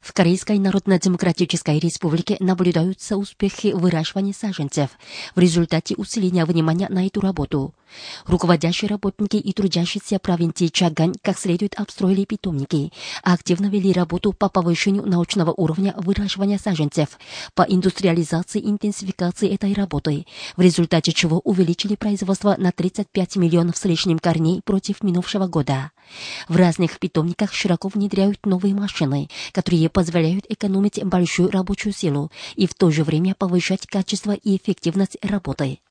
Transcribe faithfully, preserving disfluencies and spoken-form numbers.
В Корейской Народно-Демократической Республике наблюдаются успехи выращивания саженцев в результате усиления внимания на эту работу. Руководящие работники и трудящиеся провинции Чагань как следует обстроили питомники, активно вели работу по повышению научного уровня выращивания саженцев, по индустриализации и интенсификации этой работы, в результате чего увеличили производство на тридцать пять миллионов с лишним корней против минувшего года. В разных питомниках широко внедряют новые машины, которые позволяют экономить большую рабочую силу и в то же время повышать качество и эффективность работы.